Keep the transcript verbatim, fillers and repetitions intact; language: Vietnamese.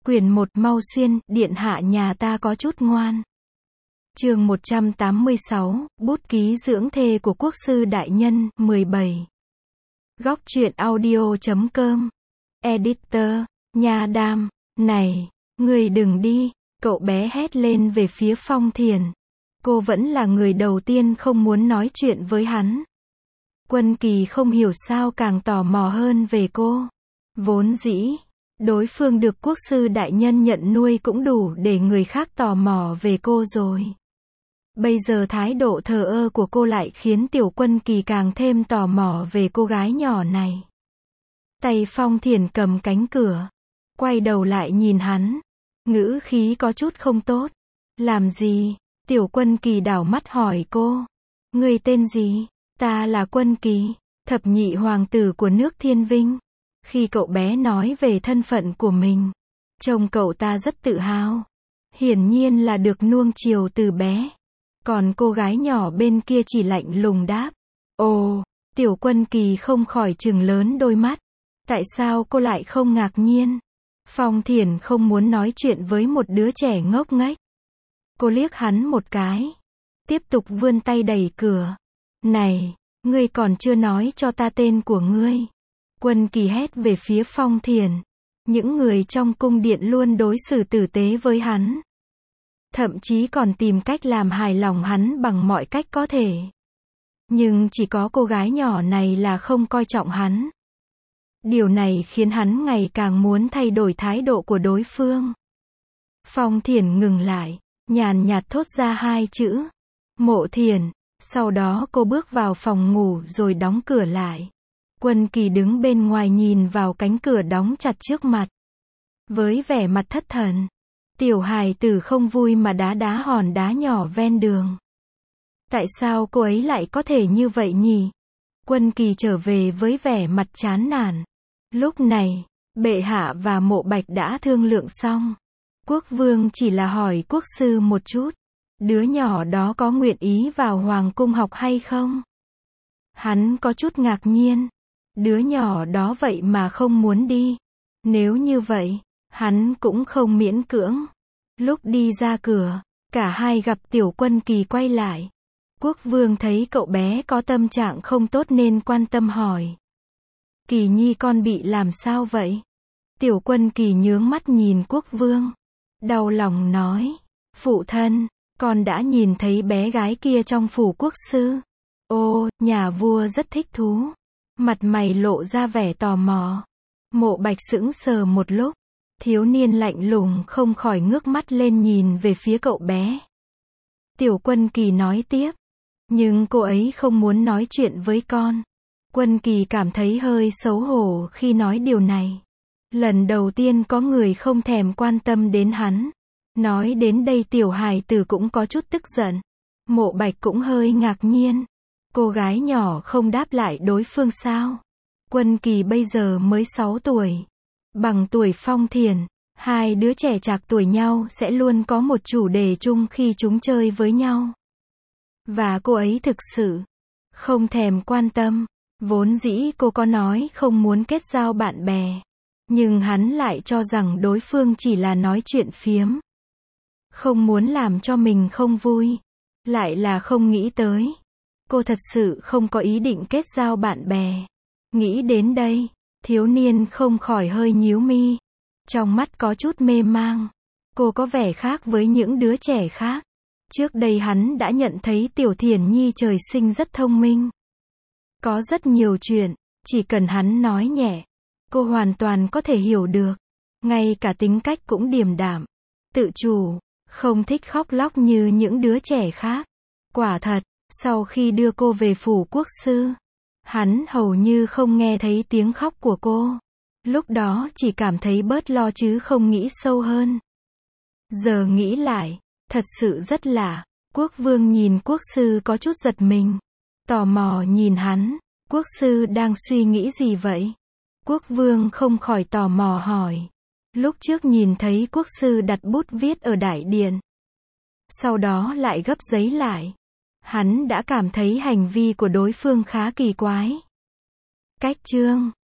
Quyển một Mau Xuyên, điện hạ nhà ta có chút ngoan. Chương một trăm tám mươi sáu, bút ký dưỡng thê của quốc sư đại nhân, mười bảy. Góc truyện audio chấm com. Editor, Nha Đam, này, người đừng đi, cậu bé hét lên về phía Phong Thiền. Cô vẫn là người đầu tiên không muốn nói chuyện với hắn. Quân Kỳ không hiểu sao càng tò mò hơn về cô. Vốn dĩ, đối phương được quốc sư đại nhân nhận nuôi cũng đủ để người khác tò mò về cô rồi. Bây giờ thái độ thờ ơ của cô lại khiến Tiểu Quân Kỳ càng thêm tò mò về cô gái nhỏ này. Tay Phong Thiền cầm cánh cửa, quay đầu lại nhìn hắn, ngữ khí có chút không tốt. Làm gì? Tiểu Quân Kỳ đảo mắt hỏi cô. Người tên gì? Ta là Quân Kỳ, thập nhị hoàng tử của nước Thiên Vinh. Khi cậu bé nói về thân phận của mình, trông cậu ta rất tự hào. Hiển nhiên là được nuông chiều từ bé. Còn cô gái nhỏ bên kia chỉ lạnh lùng đáp. Ồ, Tiểu Quân Kỳ không khỏi trừng lớn đôi mắt. Tại sao cô lại không ngạc nhiên? Phong Thiền không muốn nói chuyện với một đứa trẻ ngốc nghếch. Cô liếc hắn một cái, tiếp tục vươn tay đẩy cửa. Này, ngươi còn chưa nói cho ta tên của ngươi. Quân Kỳ hét về phía Phong Thiền. Những người trong cung điện luôn đối xử tử tế với hắn. Thậm chí còn tìm cách làm hài lòng hắn bằng mọi cách có thể. Nhưng chỉ có cô gái nhỏ này là không coi trọng hắn. Điều này khiến hắn ngày càng muốn thay đổi thái độ của đối phương. Phong Thiền ngừng lại, nhàn nhạt thốt ra hai chữ. Mộ Thiền. Sau đó cô bước vào phòng ngủ rồi đóng cửa lại. Quân Kỳ đứng bên ngoài nhìn vào cánh cửa đóng chặt trước mặt. Với vẻ mặt thất thần. Tiểu hài tử không vui mà đá đá hòn đá nhỏ ven đường. Tại sao cô ấy lại có thể như vậy nhỉ? Quân Kỳ trở về với vẻ mặt chán nản. Lúc này, bệ hạ và Mộ Bạch đã thương lượng xong. Quốc vương chỉ là hỏi quốc sư một chút. Đứa nhỏ đó có nguyện ý vào hoàng cung học hay không? Hắn có chút ngạc nhiên. Đứa nhỏ đó vậy mà không muốn đi. Nếu như vậy, hắn cũng không miễn cưỡng. Lúc đi ra cửa, cả hai gặp Tiểu Quân Kỳ quay lại. Quốc vương thấy cậu bé có tâm trạng không tốt nên quan tâm hỏi. Kỳ nhi con bị làm sao vậy? Tiểu Quân Kỳ nhướng mắt nhìn quốc vương. Đau lòng nói. Phụ thân, con đã nhìn thấy bé gái kia trong phủ quốc sư. Ô, nhà vua rất thích thú. Mặt mày lộ ra vẻ tò mò. Mộ Bạch sững sờ một lúc. Thiếu niên lạnh lùng không khỏi ngước mắt lên nhìn về phía cậu bé. Tiểu Quân Kỳ nói tiếp. Nhưng cô ấy không muốn nói chuyện với con. Quân Kỳ cảm thấy hơi xấu hổ khi nói điều này. Lần đầu tiên có người không thèm quan tâm đến hắn. Nói đến đây tiểu hài tử cũng có chút tức giận. Mộ Bạch cũng hơi ngạc nhiên. Cô gái nhỏ không đáp lại đối phương sao? Quân Kỳ bây giờ mới sáu tuổi. Bằng tuổi Phong Thiền, hai đứa trẻ trạc tuổi nhau sẽ luôn có một chủ đề chung khi chúng chơi với nhau. Và cô ấy thực sự không thèm quan tâm. Vốn dĩ cô có nói không muốn kết giao bạn bè. Nhưng hắn lại cho rằng đối phương chỉ là nói chuyện phiếm. Không muốn làm cho mình không vui. Lại là không nghĩ tới. Cô thật sự không có ý định kết giao bạn bè. Nghĩ đến đây, thiếu niên không khỏi hơi nhíu mi. Trong mắt có chút mê mang. Cô có vẻ khác với những đứa trẻ khác. Trước đây hắn đã nhận thấy Tiểu Thiền Nhi trời sinh rất thông minh. Có rất nhiều chuyện, chỉ cần hắn nói nhẹ, cô hoàn toàn có thể hiểu được. Ngay cả tính cách cũng điềm đạm, tự chủ, không thích khóc lóc như những đứa trẻ khác. Quả thật, sau khi đưa cô về phủ quốc sư, hắn hầu như không nghe thấy tiếng khóc của cô. Lúc đó chỉ cảm thấy bớt lo chứ không nghĩ sâu hơn. Giờ nghĩ lại, thật sự rất lạ. Quốc vương nhìn quốc sư có chút giật mình. Tò mò nhìn hắn. Quốc sư đang suy nghĩ gì vậy? Quốc vương không khỏi tò mò hỏi. Lúc trước nhìn thấy quốc sư đặt bút viết ở đại điện. Sau đó lại gấp giấy lại. Hắn đã cảm thấy hành vi của đối phương khá kỳ quái. Cách chương